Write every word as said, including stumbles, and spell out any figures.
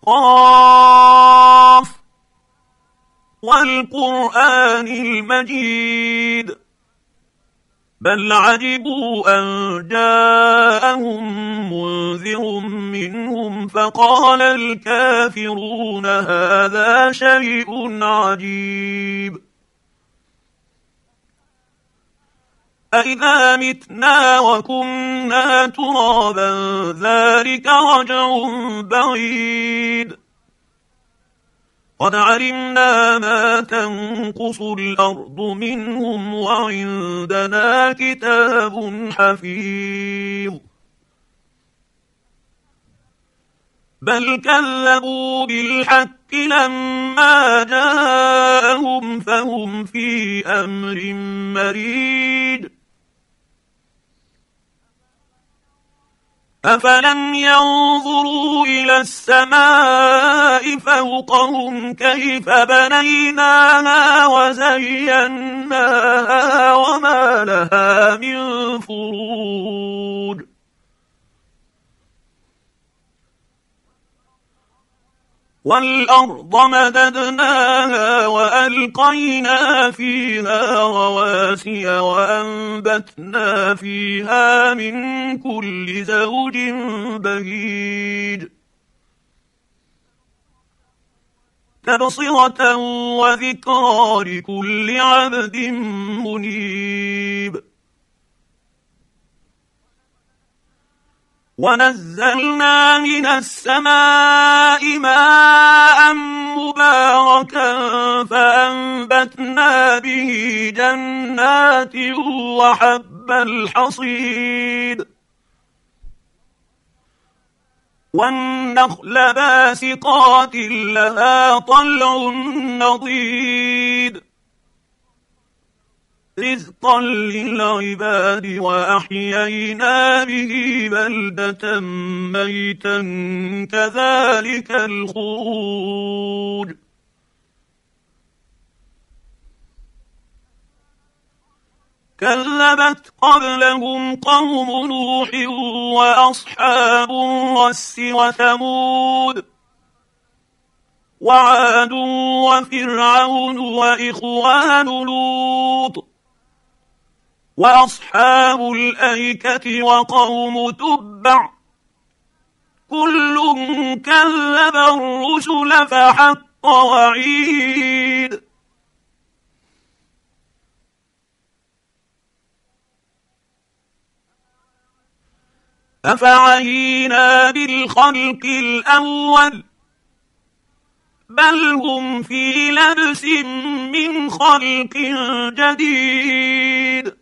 قاف والقرآن المجيد بل عجبوا أن جاءهم منذر منهم فقال الكافرون هذا شيء عجيب أإذا متنا وكنا ترابا ذلك رجع بعيد قد علمنا ما تنقص الأرض منهم وعندنا كتاب حفيظ بل كذبوا بالحق لما جاءهم فهم في أمر مريج أفلم ينظروا إلى السماء فوقهم كيف بنيناها وزيناها وما لها من فروج والأرض مددناها وألقينا فيها رواسي وأنبتنا فيها من كل زوج بهيج تبصرة وذكرى لكل عبد منيب ونزلنا من السماء ماء مباركا فأنبتنا به جنات وحب الحصيد والنخل باسقات لها طلع نضيد رزقا للعباد وأحيينا به بلدة ميتا كذلك الخروج كذبت قبلهم قوم نوح وأصحاب الرس وثمود وعاد وفرعون وإخوان لوط وأصحاب الأيكة وقوم تبع كل كذب الرسل فحق وعيد أفعينا بالخلق الأول بل هم في لبس من خلق جديد